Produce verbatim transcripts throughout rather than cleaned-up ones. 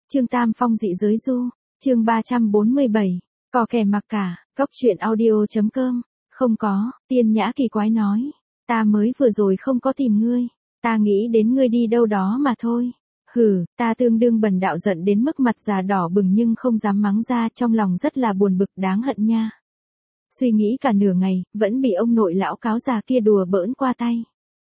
Chương Tam Phong dị giới du, chương ba trăm bốn mươi bảy, có kẻ mặc cả, cốc truyện audio.com, không có, Tiên Nhã kỳ quái nói, ta mới vừa rồi không có tìm ngươi, ta nghĩ đến ngươi đi đâu đó mà thôi. Hừ, ta tương đương bần đạo giận đến mức mặt già đỏ bừng nhưng không dám mắng ra, trong lòng rất là buồn bực đáng hận nha. Suy nghĩ cả nửa ngày, vẫn bị ông nội lão cáo già kia đùa bỡn qua tay.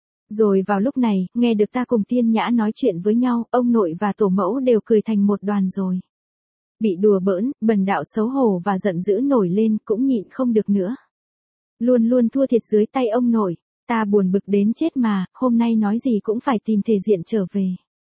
Rồi vào lúc này, nghe được ta cùng Tiên Nhã nói chuyện với nhau, ông nội và tổ mẫu đều cười thành một đoàn rồi. Bị đùa bỡn, bần đạo xấu hổ và giận dữ nổi lên cũng nhịn không được nữa. Luôn luôn thua thiệt dưới tay ông nội, ta buồn bực đến chết mà, hôm nay nói gì cũng phải tìm thể diện trở về.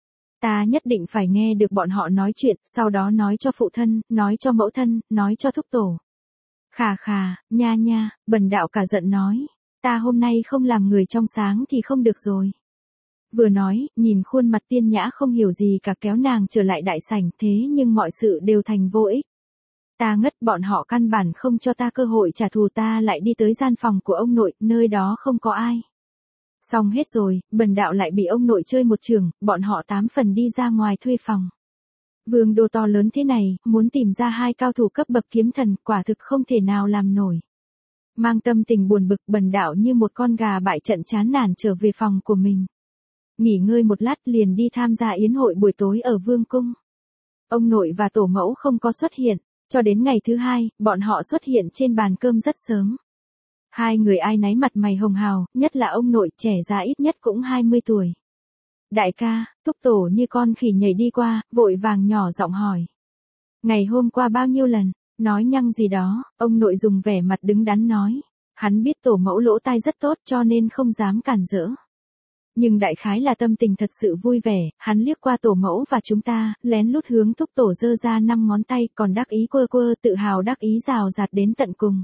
Ta nhất định phải nghe được bọn họ nói chuyện, sau đó nói cho phụ thân, nói cho mẫu thân, nói cho thúc tổ. Khà khà, nha nha, bần đạo cả giận nói. Ta hôm nay không làm người trong sáng thì không được rồi. Vừa nói, nhìn khuôn mặt Tiên Nhã không hiểu gì cả kéo nàng trở lại đại sảnh, thế nhưng mọi sự đều thành vô ích. Ta ngất, bọn họ căn bản không cho ta cơ hội trả thù, ta lại đi tới gian phòng của ông nội, nơi đó không có ai. Xong hết rồi, bần đạo lại bị ông nội chơi một trường, bọn họ tám phần đi ra ngoài thuê phòng. Vương đô to lớn thế này, muốn tìm ra hai cao thủ cấp bậc kiếm thần, quả thực không thể nào làm nổi. Mang tâm tình buồn bực, bần đạo như một con gà bại trận chán nản trở về phòng của mình. Nghỉ ngơi một lát liền đi tham gia yến hội buổi tối ở Vương cung. Ông nội và tổ mẫu không có xuất hiện, cho đến ngày thứ hai, bọn họ xuất hiện trên bàn cơm rất sớm. Hai người ai nấy mặt mày hồng hào, nhất là ông nội trẻ già ít nhất cũng hai mươi tuổi. Đại ca, thúc tổ như con khỉ nhảy đi qua, vội vàng nhỏ giọng hỏi. Ngày hôm qua bao nhiêu lần? Nói nhăng gì đó, ông nội dùng vẻ mặt đứng đắn nói. Hắn biết tổ mẫu lỗ tai rất tốt cho nên không dám cản rỡ. Nhưng đại khái là tâm tình thật sự vui vẻ, hắn liếc qua tổ mẫu và chúng ta, lén lút hướng thúc tổ giơ ra năm ngón tay, còn đắc ý quơ quơ, tự hào đắc ý rào rạt đến tận cùng.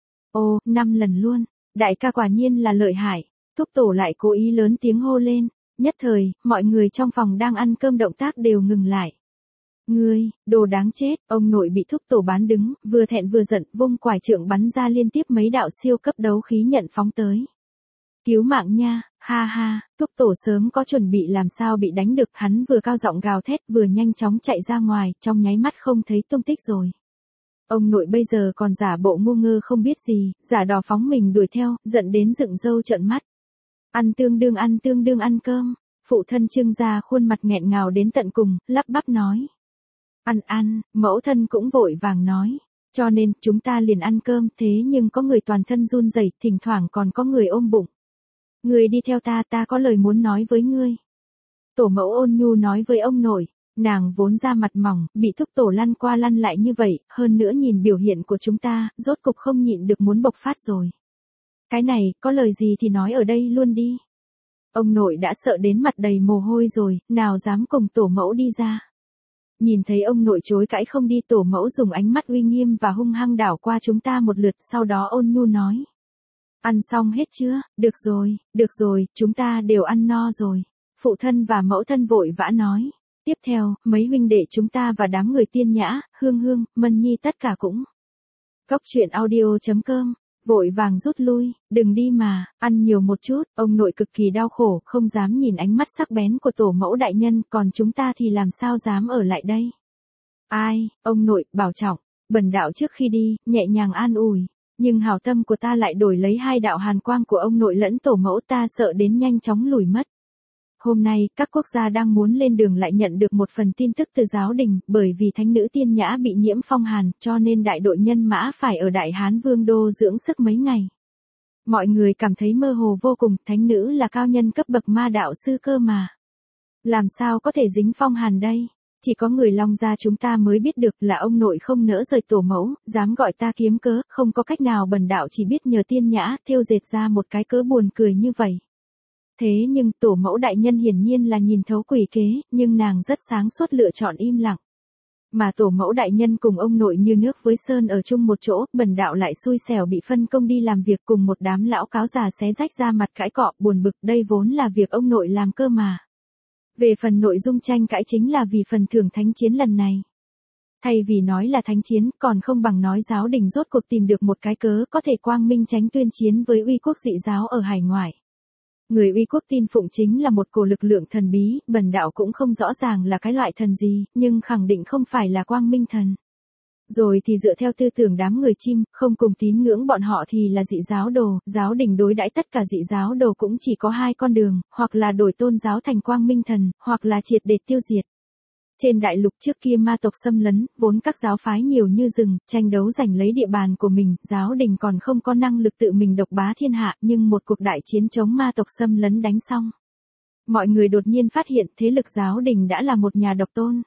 Ô, năm lần luôn, đại ca quả nhiên là lợi hại, thúc tổ lại cố ý lớn tiếng hô lên, nhất thời, mọi người trong phòng đang ăn cơm động tác đều ngừng lại. Ngươi, đồ đáng chết, ông nội bị thúc tổ bán đứng, vừa thẹn vừa giận, vung quải trượng bắn ra liên tiếp mấy đạo siêu cấp đấu khí nhận phóng tới. Cứu mạng nha, ha ha, thúc tổ sớm có chuẩn bị làm sao bị đánh được, hắn vừa cao giọng gào thét vừa nhanh chóng chạy ra ngoài, trong nháy mắt không thấy tung tích rồi. Ông nội bây giờ còn giả bộ ngu ngơ không biết gì, giả đò phóng mình đuổi theo, giận đến dựng râu trợn mắt. Ăn tương đương ăn tương đương ăn cơm, phụ thân Trương gia khuôn mặt nghẹn ngào đến tận cùng, lắp bắp nói. Ăn ăn, mẫu thân cũng vội vàng nói. Cho nên, chúng ta liền ăn cơm, thế nhưng có người toàn thân run rẩy, thỉnh thoảng còn có người ôm bụng. Người đi theo ta, ta có lời muốn nói với ngươi. Tổ mẫu ôn nhu nói với ông nội, nàng vốn da mặt mỏng, bị thúc tổ lăn qua lăn lại như vậy, hơn nữa nhìn biểu hiện của chúng ta, rốt cục không nhịn được muốn bộc phát rồi. Cái này, có lời gì thì nói ở đây luôn đi. Ông nội đã sợ đến mặt đầy mồ hôi rồi, nào dám cùng tổ mẫu đi ra. Nhìn thấy ông nội chối cãi không đi, tổ mẫu dùng ánh mắt uy nghiêm và hung hăng đảo qua chúng ta một lượt, sau đó ôn nhu nói. Ăn xong hết chưa? Được rồi, được rồi, chúng ta đều ăn no rồi. Phụ thân và mẫu thân vội vã nói. Tiếp theo, mấy huynh đệ chúng ta và đám người Tiên Nhã, Hương Hương, Mân Nhi tất cả cũng. Cốc truyện audio.com, vội vàng rút lui, đừng đi mà, ăn nhiều một chút, ông nội cực kỳ đau khổ, không dám nhìn ánh mắt sắc bén của tổ mẫu đại nhân, còn chúng ta thì làm sao dám ở lại đây. Ai, ông nội, bảo trọng, bần đạo trước khi đi, nhẹ nhàng an ủi, nhưng hảo tâm của ta lại đổi lấy hai đạo hàn quang của ông nội lẫn tổ mẫu, ta sợ đến nhanh chóng lùi mất. Hôm nay, các quốc gia đang muốn lên đường lại nhận được một phần tin tức từ giáo đình, bởi vì thánh nữ Tiên Nhã bị nhiễm phong hàn, cho nên đại đội nhân mã phải ở Đại Hán Vương đô dưỡng sức mấy ngày. Mọi người cảm thấy mơ hồ vô cùng, thánh nữ là cao nhân cấp bậc ma đạo sư cơ mà. Làm sao có thể dính phong hàn đây? Chỉ có người Long gia chúng ta mới biết được là ông nội không nỡ rời tổ mẫu, dám gọi ta kiếm cớ, không có cách nào, bần đạo chỉ biết nhờ Tiên Nhã thêu dệt ra một cái cớ buồn cười như vậy. Thế nhưng tổ mẫu đại nhân hiển nhiên là nhìn thấu quỷ kế, nhưng nàng rất sáng suốt lựa chọn im lặng. Mà tổ mẫu đại nhân cùng ông nội như nước với sơn ở chung một chỗ, bần đạo lại xui xẻo bị phân công đi làm việc cùng một đám lão cáo già xé rách ra mặt cãi cọ, buồn bực, đây vốn là việc ông nội làm cơ mà. Về phần nội dung tranh cãi chính là vì phần thưởng thánh chiến lần này. Thay vì nói là thánh chiến, còn không bằng nói giáo đình rốt cuộc tìm được một cái cớ có thể quang minh tránh tuyên chiến với uy quốc dị giáo ở hải ngoại. Người uy quốc tin phụng chính là một cổ lực lượng thần bí, bần đạo cũng không rõ ràng là cái loại thần gì, nhưng khẳng định không phải là quang minh thần. Rồi thì dựa theo tư tưởng đám người chim, không cùng tín ngưỡng bọn họ thì là dị giáo đồ, giáo đình đối đãi tất cả dị giáo đồ cũng chỉ có hai con đường, hoặc là đổi tôn giáo thành quang minh thần, hoặc là triệt để tiêu diệt. Trên đại lục trước kia ma tộc xâm lấn, vốn các giáo phái nhiều như rừng, tranh đấu giành lấy địa bàn của mình, giáo đình còn không có năng lực tự mình độc bá thiên hạ, nhưng một cuộc đại chiến chống ma tộc xâm lấn đánh xong. Mọi người đột nhiên phát hiện thế lực giáo đình đã là một nhà độc tôn.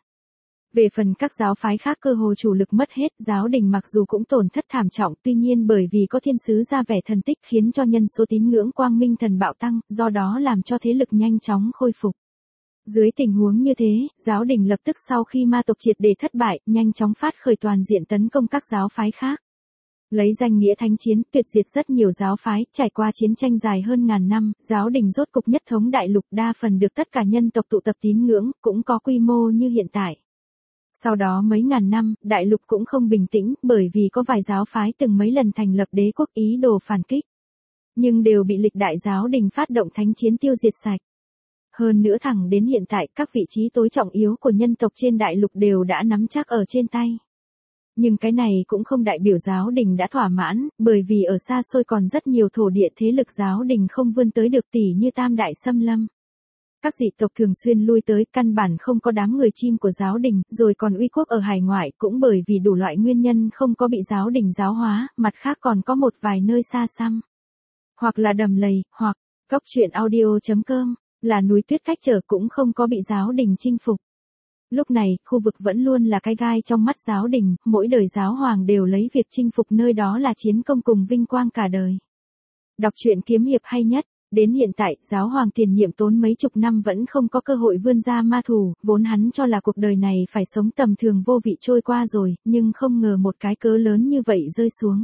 Về phần các giáo phái khác cơ hồ chủ lực mất hết, giáo đình mặc dù cũng tổn thất thảm trọng, tuy nhiên bởi vì có thiên sứ ra vẻ thần tích khiến cho nhân số tín ngưỡng quang minh thần bạo tăng, do đó làm cho thế lực nhanh chóng khôi phục. Dưới tình huống như thế, giáo đình lập tức sau khi ma tộc triệt để thất bại, nhanh chóng phát khởi toàn diện tấn công các giáo phái khác. Lấy danh nghĩa thánh chiến, tuyệt diệt rất nhiều giáo phái, trải qua chiến tranh dài hơn ngàn năm, giáo đình rốt cục nhất thống đại lục đa phần được tất cả nhân tộc tụ tập tín ngưỡng, cũng có quy mô như hiện tại. Sau đó mấy ngàn năm, đại lục cũng không bình tĩnh, bởi vì có vài giáo phái từng mấy lần thành lập đế quốc ý đồ phản kích. Nhưng đều bị lịch đại giáo đình phát động thánh chiến tiêu diệt sạch. Hơn nữa thẳng đến hiện tại, các vị trí tối trọng yếu của nhân tộc trên đại lục đều đã nắm chắc ở trên tay. Nhưng cái này cũng không đại biểu giáo đình đã thỏa mãn, bởi vì ở xa xôi còn rất nhiều thổ địa thế lực giáo đình không vươn tới được tỉ như Tam Đại Xâm Lâm. Các dị tộc thường xuyên lui tới, căn bản không có đám người chim của giáo đình, rồi còn uy quốc ở hải ngoại cũng bởi vì đủ loại nguyên nhân không có bị giáo đình giáo hóa, mặt khác còn có một vài nơi xa xăm. Hoặc là đầm lầy, hoặc, cốc truyện audio chấm com, là núi tuyết cách trở cũng không có bị giáo đình chinh phục. Lúc này, khu vực vẫn luôn là cái gai trong mắt giáo đình, mỗi đời giáo hoàng đều lấy việc chinh phục nơi đó là chiến công cùng vinh quang cả đời. Đọc truyện kiếm hiệp hay nhất. Đến hiện tại, giáo hoàng tiền nhiệm tốn mấy chục năm vẫn không có cơ hội vươn ra ma thủ, vốn hắn cho là cuộc đời này phải sống tầm thường vô vị trôi qua rồi, nhưng không ngờ một cái cớ lớn như vậy rơi xuống.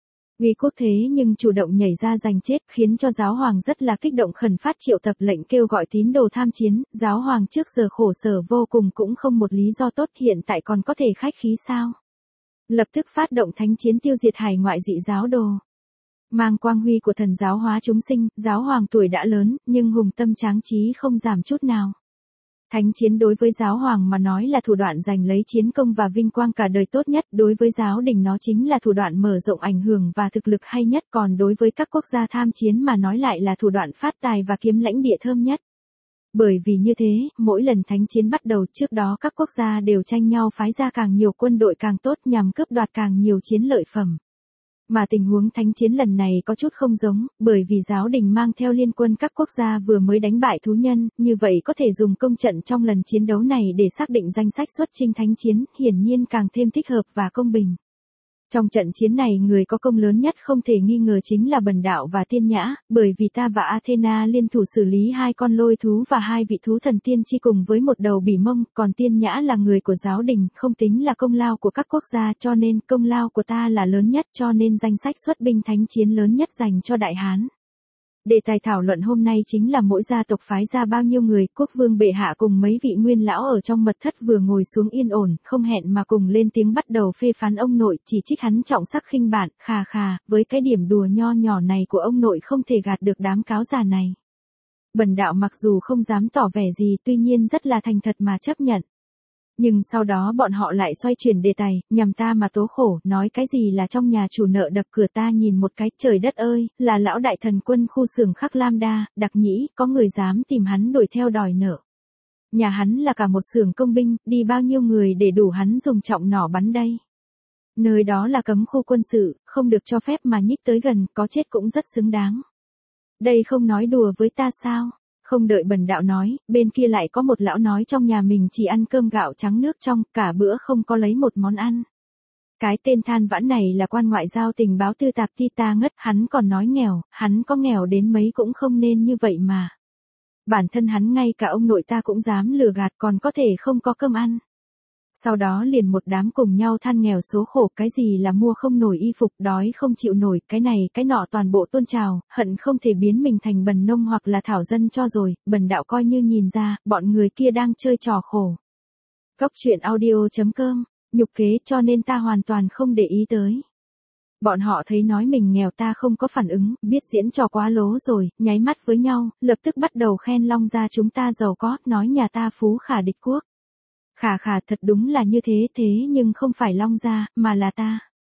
Uy quốc thế nhưng chủ động nhảy ra giành chết, khiến cho giáo hoàng rất là kích động, khẩn phát triệu tập lệnh kêu gọi tín đồ tham chiến, giáo hoàng trước giờ khổ sở vô cùng cũng không một lý do tốt, hiện tại còn có thể khách khí sao. Lập tức phát động thánh chiến tiêu diệt hải ngoại dị giáo đồ. Mang quang huy của thần giáo hóa chúng sinh, giáo hoàng tuổi đã lớn, nhưng hùng tâm tráng trí không giảm chút nào. Thánh chiến đối với giáo hoàng mà nói là thủ đoạn giành lấy chiến công và vinh quang cả đời tốt nhất, đối với giáo đình nó chính là thủ đoạn mở rộng ảnh hưởng và thực lực hay nhất, còn đối với các quốc gia tham chiến mà nói lại là thủ đoạn phát tài và kiếm lãnh địa thơm nhất. Bởi vì như thế, mỗi lần thánh chiến bắt đầu trước đó các quốc gia đều tranh nhau phái ra càng nhiều quân đội càng tốt nhằm cướp đoạt càng nhiều chiến lợi phẩm. Mà tình huống thánh chiến lần này có chút không giống, bởi vì giáo đình mang theo liên quân các quốc gia vừa mới đánh bại thú nhân, như vậy có thể dùng công trận trong lần chiến đấu này để xác định danh sách xuất chinh thánh chiến, hiển nhiên càng thêm thích hợp và công bình. Trong trận chiến này người có công lớn nhất không thể nghi ngờ chính là Bần Đạo và Tiên Nhã, bởi vì ta và Athena liên thủ xử lý hai con lôi thú và hai vị thú thần tiên chi cùng với một đầu bỉ mông, còn Tiên Nhã là người của giáo đình, không tính là công lao của các quốc gia, cho nên công lao của ta là lớn nhất, cho nên danh sách xuất binh thánh chiến lớn nhất dành cho Đại Hán. Đề tài thảo luận hôm nay chính là mỗi gia tộc phái ra bao nhiêu người, quốc vương bệ hạ cùng mấy vị nguyên lão ở trong mật thất vừa ngồi xuống yên ổn, không hẹn mà cùng lên tiếng bắt đầu phê phán ông nội, chỉ trích hắn trọng sắc khinh bạn, khà khà, với cái điểm đùa nho nhỏ này của ông nội không thể gạt được đám cáo già này. Bần Đạo mặc dù không dám tỏ vẻ gì, tuy nhiên rất là thành thật mà chấp nhận. Nhưng sau đó bọn họ lại xoay chuyển đề tài, nhằm ta mà tố khổ, nói cái gì là trong nhà chủ nợ đập cửa, ta nhìn một cái, trời đất ơi, là lão đại thần quân khu xưởng khắc Lam Đa, đặc nhĩ, có người dám tìm hắn đuổi theo đòi nợ. Nhà hắn là cả một xưởng công binh, đi bao nhiêu người để đủ hắn dùng trọng nỏ bắn đây. Nơi đó là cấm khu quân sự, không được cho phép mà nhích tới gần, có chết cũng rất xứng đáng. Đây không nói đùa với ta sao? Không đợi Bần Đạo nói, bên kia lại có một lão nói trong nhà mình chỉ ăn cơm gạo trắng nước trong, cả bữa không có lấy một món ăn. Cái tên than vãn này là quan ngoại giao tình báo tư tạp ti ta ngất, hắn còn nói nghèo, hắn có nghèo đến mấy cũng không nên như vậy mà. Bản thân hắn ngay cả ông nội ta cũng dám lừa gạt, còn có thể không có cơm ăn. Sau đó liền một đám cùng nhau than nghèo số khổ, cái gì là mua không nổi y phục, đói không chịu nổi, cái này cái nọ toàn bộ tôn trào, hận không thể biến mình thành bần nông hoặc là thảo dân cho rồi. Bần Đạo coi như nhìn ra, bọn người kia đang chơi trò khổ. Cốc truyện audio chấm com, nhục kế cho nên ta hoàn toàn không để ý tới. Bọn họ thấy nói mình nghèo ta không có phản ứng, biết diễn trò quá lố rồi, nháy mắt với nhau, lập tức bắt đầu khen Long gia chúng ta giàu có, nói nhà ta phú khả địch quốc. Khả khả thật đúng là như thế thế nhưng không phải Long gia, mà là ta.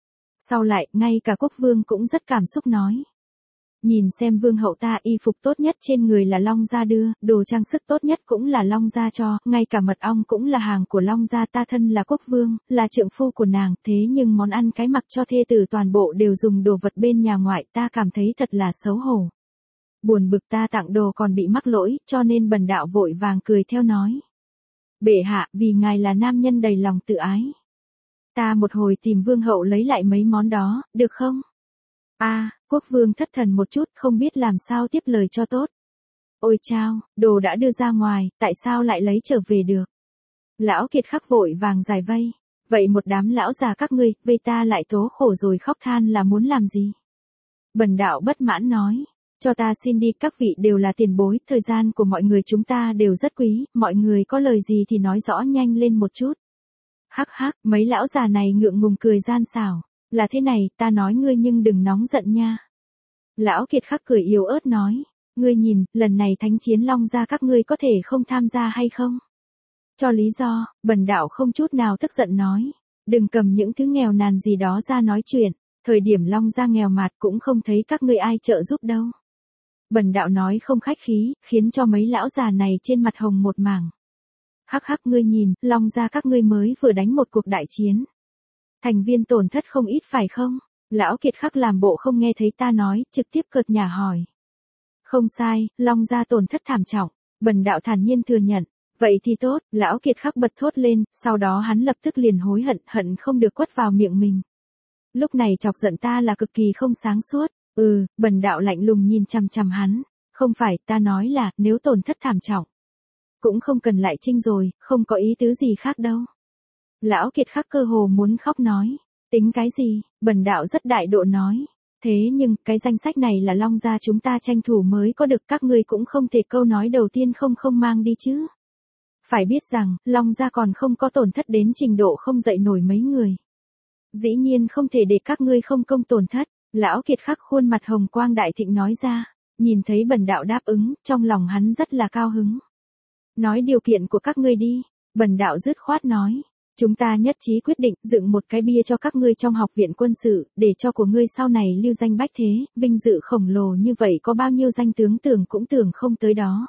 Sau lại, ngay cả quốc vương cũng rất cảm xúc nói. Nhìn xem vương hậu ta y phục tốt nhất trên người là Long gia đưa, đồ trang sức tốt nhất cũng là Long gia cho, ngay cả mật ong cũng là hàng của Long gia ta thân là quốc vương, là trượng phu của nàng, thế nhưng món ăn cái mặc cho thê tử toàn bộ đều dùng đồ vật bên nhà ngoại ta cảm thấy thật là xấu hổ. Buồn bực ta tặng đồ còn bị mắc lỗi, cho nên bần đạo vội vàng cười theo nói. Bệ hạ, vì ngài là nam nhân đầy lòng tự ái. Ta một hồi tìm vương hậu lấy lại mấy món đó, được không? A, à, quốc vương thất thần một chút không biết làm sao tiếp lời cho tốt. Ôi chao, đồ đã đưa ra ngoài, tại sao lại lấy trở về được? Lão Kiệt Khắc vội vàng giải vây. Vậy một đám lão già các ngươi, vây ta lại tố khổ rồi khóc than là muốn làm gì? Bần đạo bất mãn nói. Cho ta xin đi, các vị đều là tiền bối, thời gian của mọi người chúng ta đều rất quý, mọi người có lời gì thì nói rõ nhanh lên một chút. Hắc hắc, mấy lão già này ngượng ngùng cười gian xảo. Là thế này, ta nói ngươi nhưng đừng nóng giận nha. Lão Kiệt Khắc cười yếu ớt nói. Ngươi nhìn, lần này thánh chiến Long gia các ngươi có thể không tham gia hay không? Cho lý do, bần đạo không chút nào tức giận nói. Đừng cầm những thứ nghèo nàn gì đó ra nói chuyện. Thời điểm Long gia nghèo mạt cũng không thấy các ngươi ai trợ giúp đâu. Bần đạo nói không khách khí, khiến cho mấy lão già này trên mặt hồng một mảng. Hắc hắc ngươi nhìn, Long gia các ngươi mới vừa đánh một cuộc đại chiến. Thành viên tổn thất không ít phải không? Lão Kiệt Khắc làm bộ không nghe thấy ta nói, trực tiếp cợt nhả hỏi. Không sai, Long gia tổn thất thảm trọng, bần đạo thản nhiên thừa nhận. Vậy thì tốt, Lão Kiệt Khắc bật thốt lên, sau đó hắn lập tức liền hối hận, hận không được quất vào miệng mình. Lúc này chọc giận ta là cực kỳ không sáng suốt. Ừ, bần đạo lạnh lùng nhìn chằm chằm hắn. Không phải, ta nói là, nếu tổn thất thảm trọng. Cũng không cần lại trinh rồi, không có ý tứ gì khác đâu. Lão Kiệt Khắc cơ hồ muốn khóc nói. Tính cái gì, bần đạo rất đại độ nói. Thế nhưng, cái danh sách này là Long gia chúng ta tranh thủ mới có được, các ngươi cũng không thể câu nói đầu tiên không không mang đi chứ. Phải biết rằng, Long gia còn không có tổn thất đến trình độ không dậy nổi mấy người. Dĩ nhiên không thể để các ngươi không công tổn thất. Lão Kiệt Khắc khuôn mặt hồng quang đại thịnh nói ra. Nhìn thấy bần đạo đáp ứng, trong lòng hắn rất là cao hứng. Nói điều kiện của các ngươi đi. Bần đạo dứt khoát nói. Chúng ta nhất trí quyết định dựng một cái bia cho các ngươi trong học viện quân sự, để cho của ngươi sau này lưu danh bách thế, vinh dự khổng lồ như vậy có bao nhiêu danh tướng tưởng cũng tưởng không tới đó.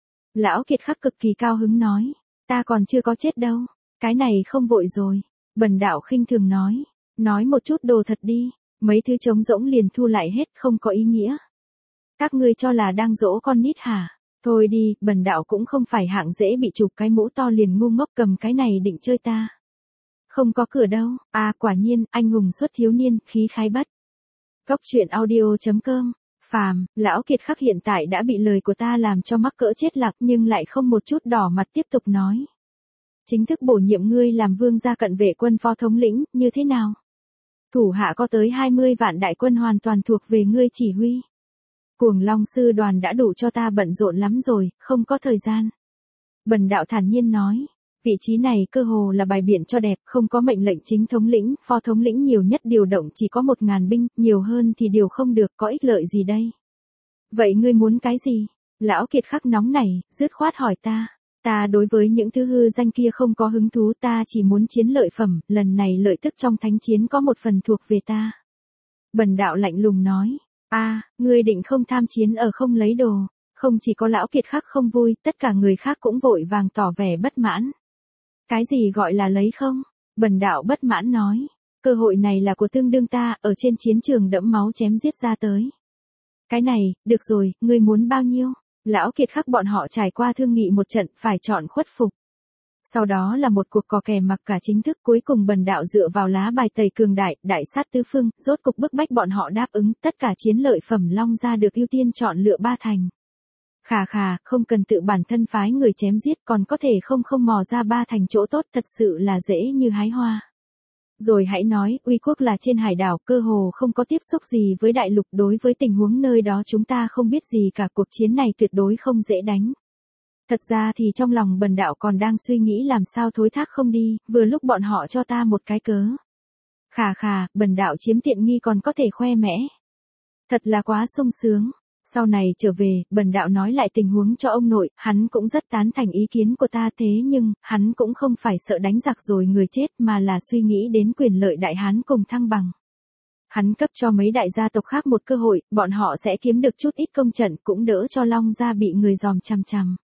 Lão Kiệt Khắc cực kỳ cao hứng nói, ta còn chưa có chết đâu, cái này không vội rồi. Bần đạo khinh thường nói, nói một chút đồ thật đi, mấy thứ trống rỗng liền thu lại hết không có ý nghĩa. Các ngươi cho là đang dỗ con nít hả? Thôi đi, bần đạo cũng không phải hạng dễ bị chụp cái mũ to liền ngu ngốc cầm cái này định chơi ta. Không có cửa đâu, à quả nhiên, anh hùng xuất thiếu niên, khí khái bất. Góc truyện audio chấm com, phàm, Lão Kiệt Khắc hiện tại đã bị lời của ta làm cho mắc cỡ chết lạc nhưng lại không một chút đỏ mặt tiếp tục nói. Chính thức bổ nhiệm ngươi làm vương gia cận vệ quân phó thống lĩnh, như thế nào? Thủ hạ có tới hai mươi vạn đại quân hoàn toàn thuộc về ngươi chỉ huy. Cuồng Long sư đoàn đã đủ cho ta bận rộn lắm rồi, không có thời gian. Bần đạo thản nhiên nói, vị trí này cơ hồ là bài biện cho đẹp, không có mệnh lệnh chính thống lĩnh, phó thống lĩnh nhiều nhất điều động chỉ có một ngàn binh, nhiều hơn thì điều không được, có ích lợi gì đây? Vậy ngươi muốn cái gì? Lão Kiệt Khắc nóng nảy, dứt khoát hỏi ta. Ta đối với những thứ hư danh kia không có hứng thú, ta chỉ muốn chiến lợi phẩm, lần này lợi tức trong thánh chiến có một phần thuộc về ta. Bần đạo lạnh lùng nói. A, à, ngươi định không tham chiến ở không lấy đồ, không chỉ có Lão Kiệt Khắc không vui, tất cả người khác cũng vội vàng tỏ vẻ bất mãn. Cái gì gọi là lấy không? Bần đạo bất mãn nói, cơ hội này là của tương đương ta, ở trên chiến trường đẫm máu chém giết ra tới. Cái này, được rồi, ngươi muốn bao nhiêu? Lão Kiệt Khắc bọn họ trải qua thương nghị một trận, phải chọn khuất phục. Sau đó là một cuộc cò kè mặc cả chính thức, cuối cùng bần đạo dựa vào lá bài tẩy cường đại, đại sát tứ phương, rốt cục bức bách bọn họ đáp ứng, tất cả chiến lợi phẩm Long gia được ưu tiên chọn lựa ba thành. Khà khà, không cần tự bản thân phái người chém giết, còn có thể không không mò ra ba thành chỗ tốt, thật sự là dễ như hái hoa. Rồi hãy nói, uy quốc là trên hải đảo, cơ hồ không có tiếp xúc gì với đại lục, đối với tình huống nơi đó chúng ta không biết gì cả, cuộc chiến này tuyệt đối không dễ đánh. Thật ra thì trong lòng bần đạo còn đang suy nghĩ làm sao thối thác không đi, vừa lúc bọn họ cho ta một cái cớ. Khà khà, bần đạo chiếm tiện nghi còn có thể khoe mẽ. Thật là quá sung sướng. Sau này trở về, bần đạo nói lại tình huống cho ông nội, hắn cũng rất tán thành ý kiến của ta thế nhưng, hắn cũng không phải sợ đánh giặc rồi người chết mà là suy nghĩ đến quyền lợi đại hán cùng thăng bằng. Hắn cấp cho mấy đại gia tộc khác một cơ hội, bọn họ sẽ kiếm được chút ít công trận cũng đỡ cho Long gia bị người dòm chằm chằm.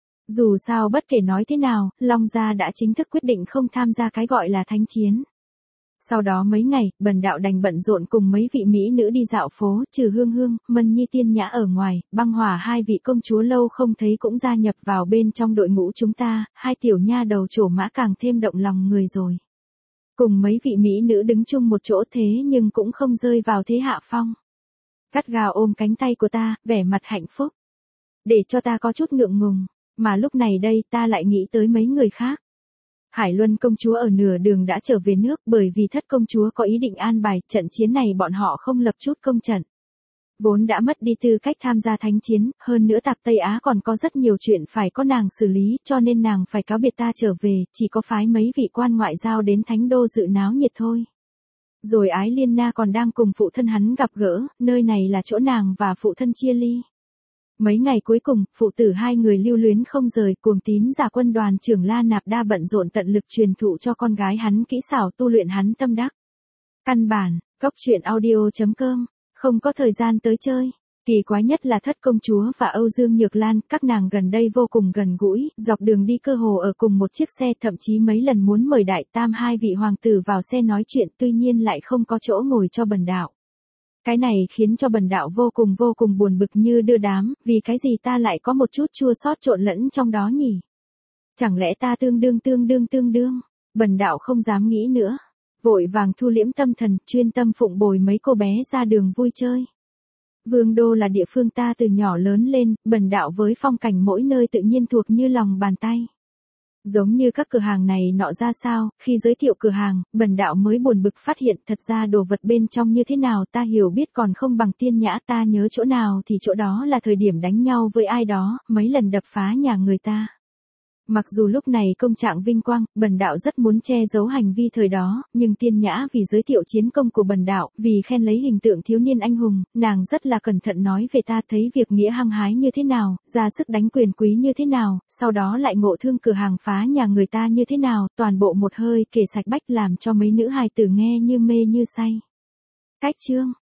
Dù sao bất kể nói thế nào, Long gia đã chính thức quyết định không tham gia cái gọi là thánh chiến. Sau đó mấy ngày, bần đạo đành bận rộn cùng mấy vị mỹ nữ đi dạo phố, trừ Hương Hương, Mân Nhi Tiên Nhã ở ngoài, Băng Hòa hai vị công chúa lâu không thấy cũng gia nhập vào bên trong đội ngũ chúng ta, hai tiểu nha đầu trổ mã càng thêm động lòng người rồi. Cùng mấy vị mỹ nữ đứng chung một chỗ thế nhưng cũng không rơi vào thế hạ phong. Gắt gao ôm cánh tay của ta, vẻ mặt hạnh phúc. Để cho ta có chút ngượng ngùng, mà lúc này đây ta lại nghĩ tới mấy người khác. Hải Luân công chúa ở nửa đường đã trở về nước bởi vì thất công chúa có ý định an bài trận chiến này bọn họ không lập chút công trận. Vốn đã mất đi tư cách tham gia thánh chiến, hơn nữa Tạp Tây Á còn có rất nhiều chuyện phải có nàng xử lý cho nên nàng phải cáo biệt ta trở về, chỉ có phái mấy vị quan ngoại giao đến thánh đô dự náo nhiệt thôi. Rồi Ái Liên Na còn đang cùng phụ thân hắn gặp gỡ, nơi này là chỗ nàng và phụ thân chia ly. Mấy ngày cuối cùng, phụ tử hai người lưu luyến không rời, Cuồng Tín giả quân đoàn trưởng La Nạp Đa bận rộn tận lực truyền thụ cho con gái hắn kỹ xảo tu luyện hắn tâm đắc. Căn bản, góc truyện audio chấm com, không có thời gian tới chơi. Kỳ quái nhất là thất công chúa và Âu Dương Nhược Lan, các nàng gần đây vô cùng gần gũi, dọc đường đi cơ hồ ở cùng một chiếc xe, thậm chí mấy lần muốn mời đại tam hai vị hoàng tử vào xe nói chuyện, tuy nhiên lại không có chỗ ngồi cho bần đạo. Cái này khiến cho bần đạo vô cùng vô cùng buồn bực như đưa đám, vì cái gì ta lại có một chút chua xót trộn lẫn trong đó nhỉ? Chẳng lẽ ta tương đương tương đương tương đương? Bần đạo không dám nghĩ nữa. Vội vàng thu liễm tâm thần, chuyên tâm phụng bồi mấy cô bé ra đường vui chơi. Vương đô là địa phương ta từ nhỏ lớn lên, bần đạo với phong cảnh mỗi nơi tự nhiên thuộc như lòng bàn tay. Giống như các cửa hàng này nọ ra sao, khi giới thiệu cửa hàng, bần đạo mới buồn bực phát hiện thật ra đồ vật bên trong như thế nào ta hiểu biết còn không bằng Tiên Nhã, ta nhớ chỗ nào thì chỗ đó là thời điểm đánh nhau với ai đó, mấy lần đập phá nhà người ta. Mặc dù lúc này công trạng vinh quang, bần đạo rất muốn che giấu hành vi thời đó, nhưng Tiên Nhã vì giới thiệu chiến công của bần đạo, vì khen lấy hình tượng thiếu niên anh hùng, nàng rất là cẩn thận nói về ta thấy việc nghĩa hăng hái như thế nào, ra sức đánh quyền quý như thế nào, sau đó lại ngộ thương cửa hàng phá nhà người ta như thế nào, toàn bộ một hơi kể sạch bách làm cho mấy nữ hài tử nghe như mê như say. Cách chương